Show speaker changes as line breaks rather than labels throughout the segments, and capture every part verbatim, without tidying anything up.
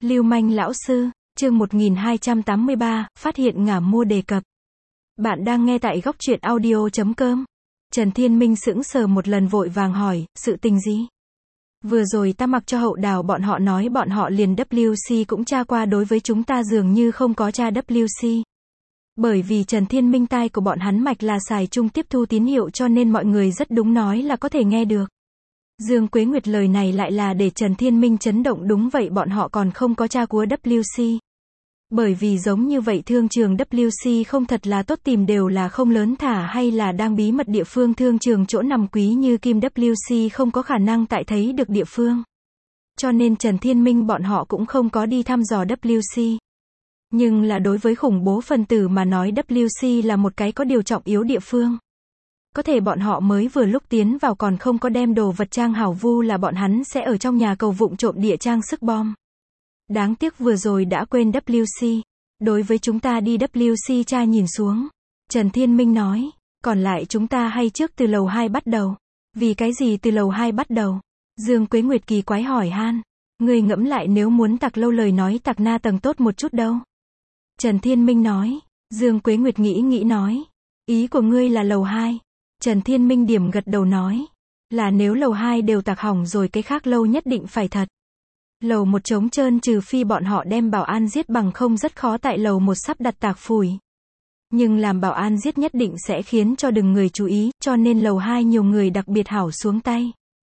Lưu manh lão sư, chương một nghìn hai trăm tám mươi ba, phát hiện ngả mua đề cập. Bạn đang nghe tại góc truyện audio chấm com. Trần Thiên Minh sững sờ một lần vội vàng hỏi, sự tình gì? Vừa rồi ta mặc cho Hậu Đào bọn họ nói bọn họ liền W C cũng tra qua, đối với chúng ta dường như không có tra W C. Bởi vì Trần Thiên Minh tai của bọn hắn mạch là xài chung tiếp thu tín hiệu, cho nên mọi người rất đúng nói là có thể nghe được. Dương Quế Nguyệt lời này lại là để Trần Thiên Minh chấn động, đúng vậy bọn họ còn không có tra của W C. Bởi vì giống như vậy thương trường W C không thật là tốt tìm, đều là không lớn thả hay là đang bí mật địa phương, thương trường chỗ nằm quý như kim W C không có khả năng tại thấy được địa phương. Cho nên Trần Thiên Minh bọn họ cũng không có đi thăm dò W C. Nhưng là đối với khủng bố phần tử mà nói W C là một cái có điều trọng yếu địa phương. Có thể bọn họ mới vừa lúc tiến vào còn không có đem đồ vật trang hảo, vu là bọn hắn sẽ ở trong nhà cầu vụng trộm địa trang sức bom. Đáng tiếc vừa rồi đã quên W C. Đối với chúng ta đi W C tra nhìn xuống. Trần Thiên Minh nói, còn lại chúng ta hay trước từ lầu hai bắt đầu. Vì cái gì từ lầu hai bắt đầu? Dương Quế Nguyệt kỳ quái hỏi han. Người ngẫm lại, nếu muốn tặc lâu lời nói tặc na tầng tốt một chút đâu. Trần Thiên Minh nói. Dương Quế Nguyệt nghĩ nghĩ nói. Ý của ngươi là lầu hai. Trần Thiên Minh điểm gật đầu nói. Là nếu lầu hai đều tặc hỏng rồi, cái khác lâu nhất định phải thật. Lầu một trống trơn, trừ phi bọn họ đem bảo an giết, bằng không rất khó tại lầu một sắp đặt tạc phủi. Nhưng làm bảo an giết nhất định sẽ khiến cho đừng người chú ý, cho nên lầu hai nhiều người đặc biệt hảo xuống tay.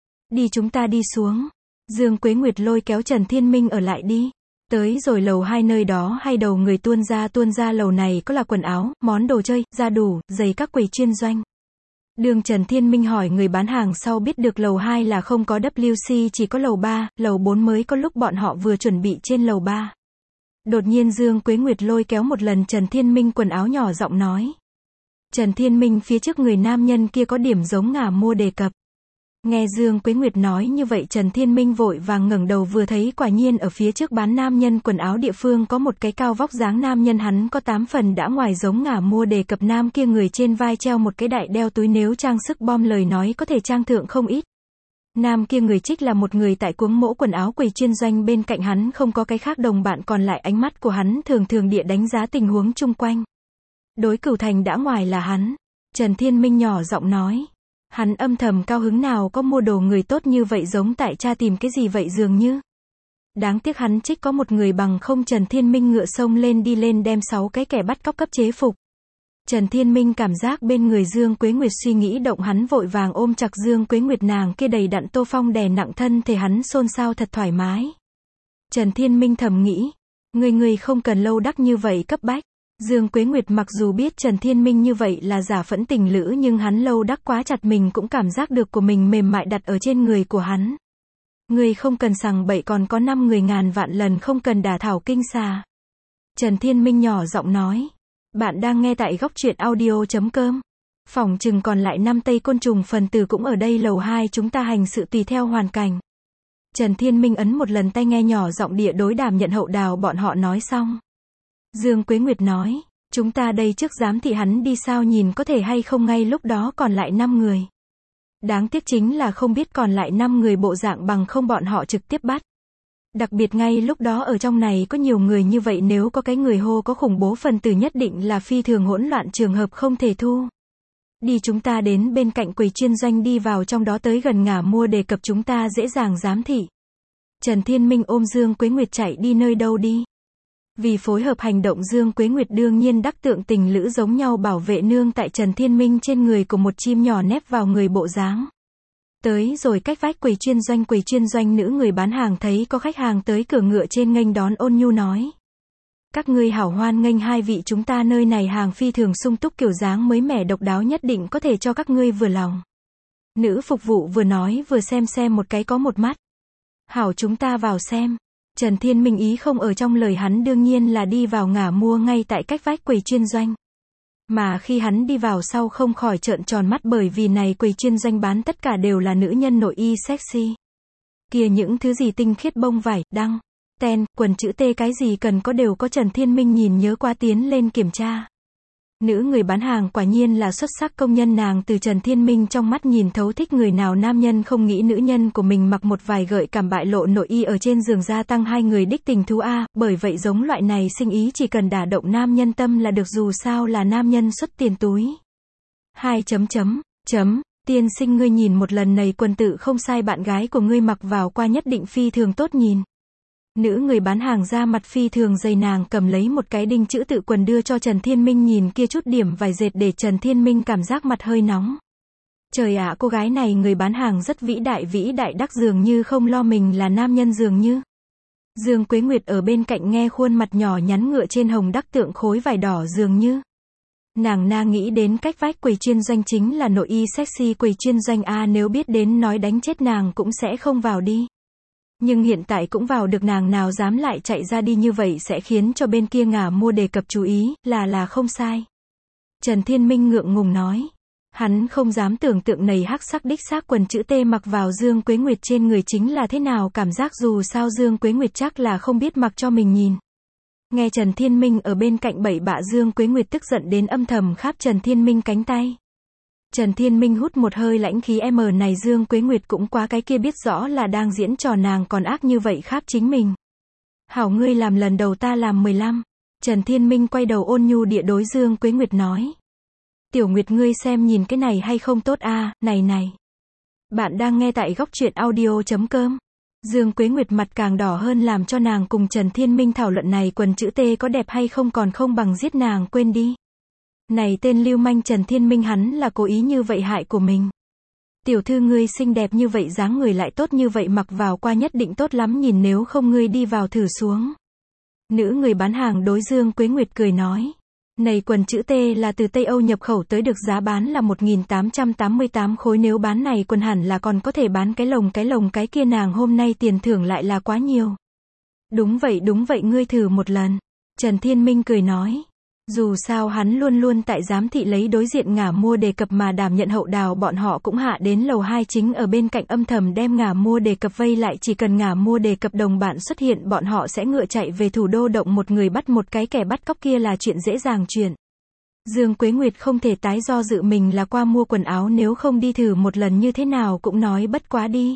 Đi chúng ta đi xuống. Dương Quế Nguyệt lôi kéo Trần Thiên Minh ở lại đi. Tới rồi lầu hai nơi đó hay đầu người tuôn ra tuôn ra, lầu này có là quần áo, món đồ chơi, da đủ, giày các quầy chuyên doanh. Đường Trần Thiên Minh hỏi người bán hàng sau biết được lầu hai là không có W C, chỉ có lầu ba, lầu bốn mới có, lúc bọn họ vừa chuẩn bị trên lầu ba. Đột nhiên Dương Quế Nguyệt lôi kéo một lần Trần Thiên Minh quần áo, nhỏ giọng nói. Trần Thiên Minh phía trước người nam nhân kia có điểm giống ngả mua đề cập. Nghe Dương Quế Nguyệt nói như vậy, Trần Thiên Minh vội vàng ngẩng đầu vừa thấy, quả nhiên ở phía trước bán nam nhân quần áo địa phương có một cái cao vóc dáng nam nhân, hắn có tám phần đã ngoài giống ngả mua đề cập. Nam kia người trên vai treo một cái đại đeo túi, nếu trang sức bom lời nói có thể trang thượng không ít. Nam kia người trích là một người tại cuống mỗ quần áo quầy chuyên doanh, bên cạnh hắn không có cái khác đồng bạn, còn lại ánh mắt của hắn thường thường địa đánh giá tình huống chung quanh. Đối Cửu Thành đã ngoài là hắn. Trần Thiên Minh nhỏ giọng nói. Hắn âm thầm cao hứng, nào có mua đồ người tốt như vậy, giống tại cha tìm cái gì vậy dường như. Đáng tiếc hắn trích có một người, bằng không Trần Thiên Minh ngựa sông lên đi lên đem sáu cái kẻ bắt cóc cấp chế phục. Trần Thiên Minh cảm giác bên người Dương Quế Nguyệt suy nghĩ động, hắn vội vàng ôm chặt Dương Quế Nguyệt, nàng kia đầy đặn tô phong đè nặng thân thể hắn xôn xao thật thoải mái. Trần Thiên Minh thầm nghĩ, người người không cần lâu đắc như vậy cấp bách. Dương Quế Nguyệt mặc dù biết Trần Thiên Minh như vậy là giả phẫn tình lữ, nhưng hắn lâu đắc quá chặt, mình cũng cảm giác được của mình mềm mại đặt ở trên người của hắn. Người không cần sằng bậy, còn có năm người ngàn vạn lần không cần đả thảo kinh xà. Trần Thiên Minh nhỏ giọng nói. Bạn đang nghe tại góc truyện audio chấm com. Phòng chừng còn lại năm Tây côn trùng phần tử cũng ở đây lầu hai, chúng ta hành sự tùy theo hoàn cảnh. Trần Thiên Minh ấn một lần tay nghe, nhỏ giọng địa đối đàm nhận Hậu Đào bọn họ nói xong. Dương Quế Nguyệt nói, chúng ta đây trước giám thị hắn đi sao, nhìn có thể hay không ngay lúc đó còn lại năm người. Đáng tiếc chính là không biết còn lại năm người bộ dạng, bằng không bọn họ trực tiếp bắt. Đặc biệt ngay lúc đó ở trong này có nhiều người như vậy, nếu có cái người hô có khủng bố phần tử nhất định là phi thường hỗn loạn, trường hợp không thể thu. Đi chúng ta đến bên cạnh quầy chuyên doanh, đi vào trong đó tới gần ngả mua đề cập, chúng ta dễ dàng giám thị. Trần Thiên Minh ôm Dương Quế Nguyệt chạy đi nơi đâu đi. Vì phối hợp hành động, Dương Quế Nguyệt đương nhiên đắc tượng tình lữ giống nhau bảo vệ nương tại Trần Thiên Minh trên người của một chim nhỏ nép vào người bộ dáng. Tới rồi cách vách quầy chuyên doanh, quầy chuyên doanh nữ người bán hàng thấy có khách hàng tới cửa, ngựa trên nghênh đón, ôn nhu nói. Các ngươi hảo, hoan nghênh hai vị, chúng ta nơi này hàng phi thường sung túc, kiểu dáng mới mẻ độc đáo, nhất định có thể cho các ngươi vừa lòng. Nữ phục vụ vừa nói vừa xem xem một cái có một mắt. Hảo, chúng ta vào xem. Trần Thiên Minh ý không ở trong lời, hắn đương nhiên là đi vào ngả mua ngay tại cách vách quầy chuyên doanh. Mà khi hắn đi vào sau không khỏi trợn tròn mắt, bởi vì này quầy chuyên doanh bán tất cả đều là nữ nhân nội y sexy. Kia những thứ gì tinh khiết, bông vải, đăng, ten, quần chữ T, cái gì cần có đều có. Trần Thiên Minh nhìn nhớ qua tiến lên kiểm tra. Nữ người bán hàng quả nhiên là xuất sắc, công nhân nàng từ Trần Thiên Minh trong mắt nhìn thấu thích người nào nam nhân không nghĩ nữ nhân của mình mặc một vài gợi cảm bại lộ nội y ở trên giường gia tăng hai người đích tình thú a, bởi vậy giống loại này sinh ý chỉ cần đả động nam nhân tâm là được, dù sao là nam nhân xuất tiền túi. Hai chấm chấm, chấm, tiên sinh ngươi nhìn một lần này quần tự không sai, bạn gái của ngươi mặc vào qua nhất định phi thường tốt nhìn. Nữ người bán hàng ra mặt phi thường dày, nàng cầm lấy một cái đinh chữ tự quần đưa cho Trần Thiên Minh nhìn, kia chút điểm vài dệt để Trần Thiên Minh cảm giác mặt hơi nóng. Trời ạ, cô gái này người bán hàng rất vĩ đại, vĩ đại đắc dường như không lo mình là nam nhân dường như. Dương Quế Nguyệt ở bên cạnh nghe, khuôn mặt nhỏ nhắn ngựa trên hồng đắc tượng khối vải đỏ dường như. Nàng na nghĩ đến cách vách quầy chuyên doanh chính là nội y sexy quầy chuyên doanh a, nếu biết đến nói đánh chết nàng cũng sẽ không vào đi. Nhưng hiện tại cũng vào được, nàng nào dám lại chạy ra đi, như vậy sẽ khiến cho bên kia ngả mua đề cập chú ý, là là không sai. Trần Thiên Minh ngượng ngùng nói. Hắn không dám tưởng tượng này hắc sắc đích xác quần chữ T mặc vào Dương Quế Nguyệt trên người chính là thế nào cảm giác, dù sao Dương Quế Nguyệt chắc là không biết mặc cho mình nhìn. Nghe Trần Thiên Minh ở bên cạnh bậy bạ, Dương Quế Nguyệt tức giận đến âm thầm kháp Trần Thiên Minh cánh tay. Trần Thiên Minh hút một hơi lãnh khí, em này Dương Quế Nguyệt cũng quá, cái kia biết rõ là đang diễn trò nàng còn ác như vậy kháp chính mình. Hảo, ngươi làm lần đầu ta làm mười lăm. Trần Thiên Minh quay đầu ôn nhu địa đối Dương Quế Nguyệt nói. Tiểu Nguyệt ngươi xem nhìn cái này hay không tốt a, à, này này. Bạn đang nghe tại góc truyện audio chấm com. Dương Quế Nguyệt mặt càng đỏ hơn, làm cho nàng cùng Trần Thiên Minh thảo luận này quần chữ T có đẹp hay không còn không bằng giết nàng quên đi. Này tên lưu manh Trần Thiên Minh, hắn là cố ý như vậy hại của mình. Tiểu thư ngươi xinh đẹp như vậy, dáng người lại tốt như vậy, mặc vào qua nhất định tốt lắm nhìn, nếu không ngươi đi vào thử xuống. Nữ người bán hàng đối Dương Quế Nguyệt cười nói. Này quần chữ T là từ Tây Âu nhập khẩu tới, được giá bán là một nghìn tám trăm tám mươi tám khối, nếu bán này quần hẳn là còn có thể bán cái lồng cái lồng cái kia, nàng hôm nay tiền thưởng lại là quá nhiều. Đúng vậy đúng vậy, ngươi thử một lần. Trần Thiên Minh cười nói. Dù sao hắn luôn luôn tại giám thị lấy đối diện ngả mua đề cập mà đảm nhận, hậu đào bọn họ cũng hạ đến lầu hai, chính ở bên cạnh âm thầm đem ngả mua đề cập vây lại, chỉ cần ngả mua đề cập đồng bạn xuất hiện, bọn họ sẽ ngựa chạy về thủ đô, động một người bắt một cái, kẻ bắt cóc kia là chuyện dễ dàng chuyện. Dương Quế Nguyệt không thể tái do dự, mình là qua mua quần áo, nếu không đi thử một lần như thế nào cũng nói bất quá đi.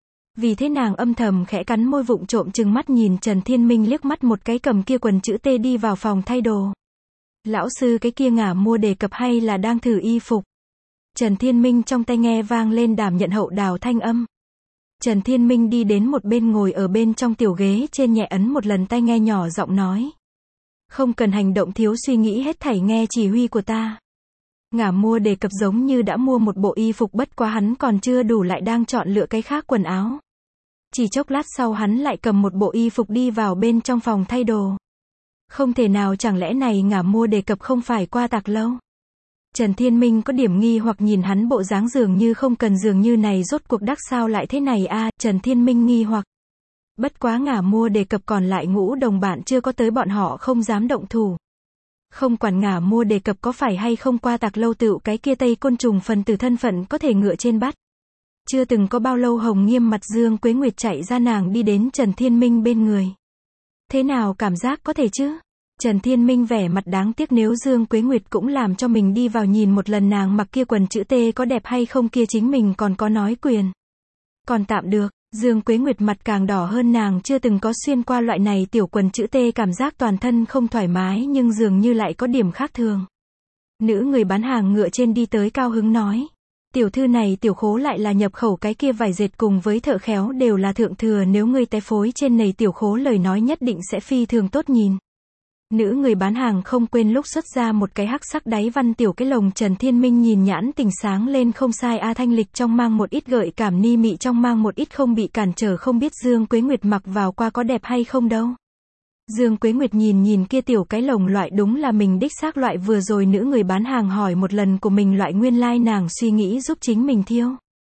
Vì thế nàng âm thầm khẽ cắn môi, vụng trộm chừng mắt nhìn Trần Thiên Minh liếc mắt một cái, cầm kia quần chữ T đi vào phòng thay đồ. Lão sư, cái kia ngả mua đề cập hay là đang thử y phục? Trần Thiên Minh trong tai nghe vang lên đảm nhận hậu đào thanh âm. Trần Thiên Minh đi đến một bên, ngồi ở bên trong tiểu ghế trên, nhẹ ấn một lần tai nghe, nhỏ giọng nói. Không cần hành động thiếu suy nghĩ, hết thảy nghe chỉ huy của ta. Ngả mua đề cập giống như đã mua một bộ y phục, bất quá hắn còn chưa đủ, lại đang chọn lựa cái khác quần áo. Chỉ chốc lát sau hắn lại cầm một bộ y phục đi vào bên trong phòng thay đồ. Không thể nào, chẳng lẽ này ngả mua đề cập không phải qua tạc lâu? Trần Thiên Minh có điểm nghi hoặc nhìn hắn bộ dáng dường như không cần, dường như này rốt cuộc đắc sao lại thế này a, à, Trần Thiên Minh nghi hoặc. Bất quá ngả mua đề cập còn lại ngũ đồng bạn chưa có tới, bọn họ không dám động thủ. Không quản ngả mua đề cập có phải hay không qua tạc lâu, tựu cái kia Tây côn trùng phần tử thân phận có thể ngựa trên bắt. Chưa từng có bao lâu, hồng nghiêm mặt Dương Quế Nguyệt chạy ra, nàng đi đến Trần Thiên Minh bên người. Thế nào cảm giác, có thể chứ? Trần Thiên Minh vẻ mặt đáng tiếc, nếu Dương Quế Nguyệt cũng làm cho mình đi vào nhìn một lần nàng mặc kia quần chữ T có đẹp hay không kia, chính mình còn có nói quyền. Còn tạm được. Dương Quế Nguyệt mặt càng đỏ hơn, nàng chưa từng có xuyên qua loại này tiểu quần chữ T, cảm giác toàn thân không thoải mái, nhưng dường như lại có điểm khác thường. Nữ người bán hàng ngựa trên đi tới, cao hứng nói. Tiểu thư này tiểu khố lại là nhập khẩu, cái kia vải dệt cùng với thợ khéo đều là thượng thừa, nếu ngươi té phối trên này tiểu khố lời nói nhất định sẽ phi thường tốt nhìn. Nữ người bán hàng không quên lúc xuất ra một cái hắc sắc đáy văn tiểu cái lồng, Trần Thiên Minh nhìn nhãn tình sáng lên, không sai a, thanh lịch trong mang một ít gợi cảm, ni mị trong mang một ít không bị cản trở, không biết Dương Quế Nguyệt mặc vào qua có đẹp hay không đâu. Dương Quế Nguyệt nhìn nhìn kia tiểu cái lồng, loại đúng là mình đích xác loại, vừa rồi nữ người bán hàng hỏi một lần của mình loại, nguyên lai like nàng suy nghĩ giúp chính mình thiêu.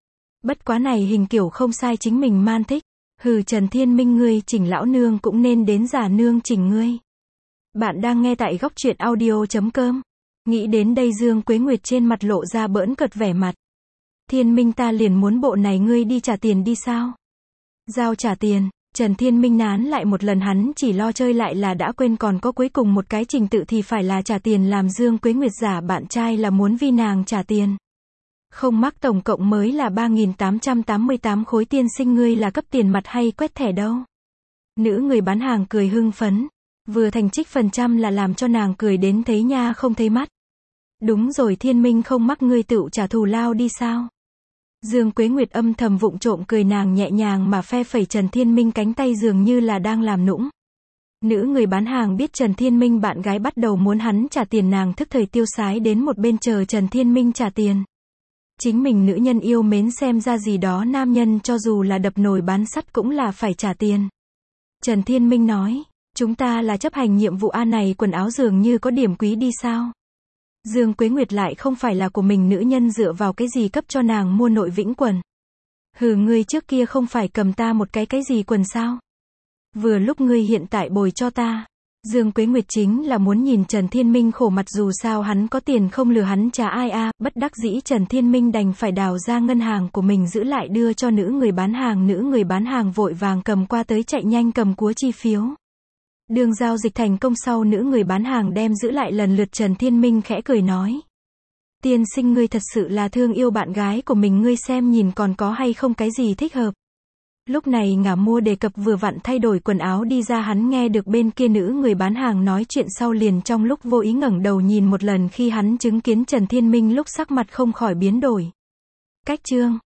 Bất quá này hình kiểu không sai, chính mình man thích. Hừ, Trần Thiên Minh ngươi chỉnh lão nương cũng nên đến giả nương chỉnh ngươi. Bạn đang nghe tại góc truyện audio chấm com. Nghĩ đến đây Dương Quế Nguyệt trên mặt lộ ra bỡn cợt vẻ mặt. Thiên Minh, ta liền muốn bộ này, ngươi đi trả tiền đi sao? Giao trả tiền. Trần Thiên Minh nán lại một lần, hắn chỉ lo chơi lại là đã quên còn có cuối cùng một cái trình tự thì phải là trả tiền, làm Dương Quế Nguyệt giả bạn trai là muốn vì nàng trả tiền. Không mắc tổng cộng mới là ba nghìn tám trăm tám mươi tám khối, tiên sinh ngươi là cấp tiền mặt hay quét thẻ đâu? Nữ người bán hàng cười hưng phấn. Vừa thành trích phần trăm là làm cho nàng cười đến thấy nha không thấy mắt. Đúng rồi, Thiên Minh không mắc ngươi tự trả thù lao đi sao? Dương Quế Nguyệt âm thầm vụng trộm cười, nàng nhẹ nhàng mà phe phẩy Trần Thiên Minh cánh tay dường như là đang làm nũng. Nữ người bán hàng biết Trần Thiên Minh bạn gái bắt đầu muốn hắn trả tiền, nàng thức thời tiêu sái đến một bên chờ Trần Thiên Minh trả tiền. Chính mình nữ nhân yêu mến, xem ra gì đó nam nhân cho dù là đập nồi bán sắt cũng là phải trả tiền. Trần Thiên Minh nói, chúng ta là chấp hành nhiệm vụ a, này quần áo dường như có điểm quý đi sao? Dương Quế Nguyệt lại không phải là của mình, nữ nhân dựa vào cái gì cấp cho nàng mua nội vĩnh quần? Hừ, ngươi trước kia không phải cầm ta một cái cái gì quần sao? Vừa lúc ngươi hiện tại bồi cho ta. Dương Quế Nguyệt chính là muốn nhìn Trần Thiên Minh khổ mặt, dù sao hắn có tiền không lừa hắn trả ai a, bất đắc dĩ Trần Thiên Minh đành phải đào ra ngân hàng của mình giữ lại đưa cho nữ người bán hàng, nữ người bán hàng vội vàng cầm qua tới, chạy nhanh cầm cúa chi phiếu. Đường giao dịch thành công sau, nữ người bán hàng đem giữ lại lần lượt, Trần Thiên Minh khẽ cười nói. Tiên sinh ngươi thật sự là thương yêu bạn gái của mình, ngươi xem nhìn còn có hay không cái gì thích hợp. Lúc này ngả mua đề cập vừa vặn thay đổi quần áo đi ra, hắn nghe được bên kia nữ người bán hàng nói chuyện sau liền trong lúc vô ý ngẩng đầu nhìn một lần, khi hắn chứng kiến Trần Thiên Minh lúc sắc mặt không khỏi biến đổi. Cách chương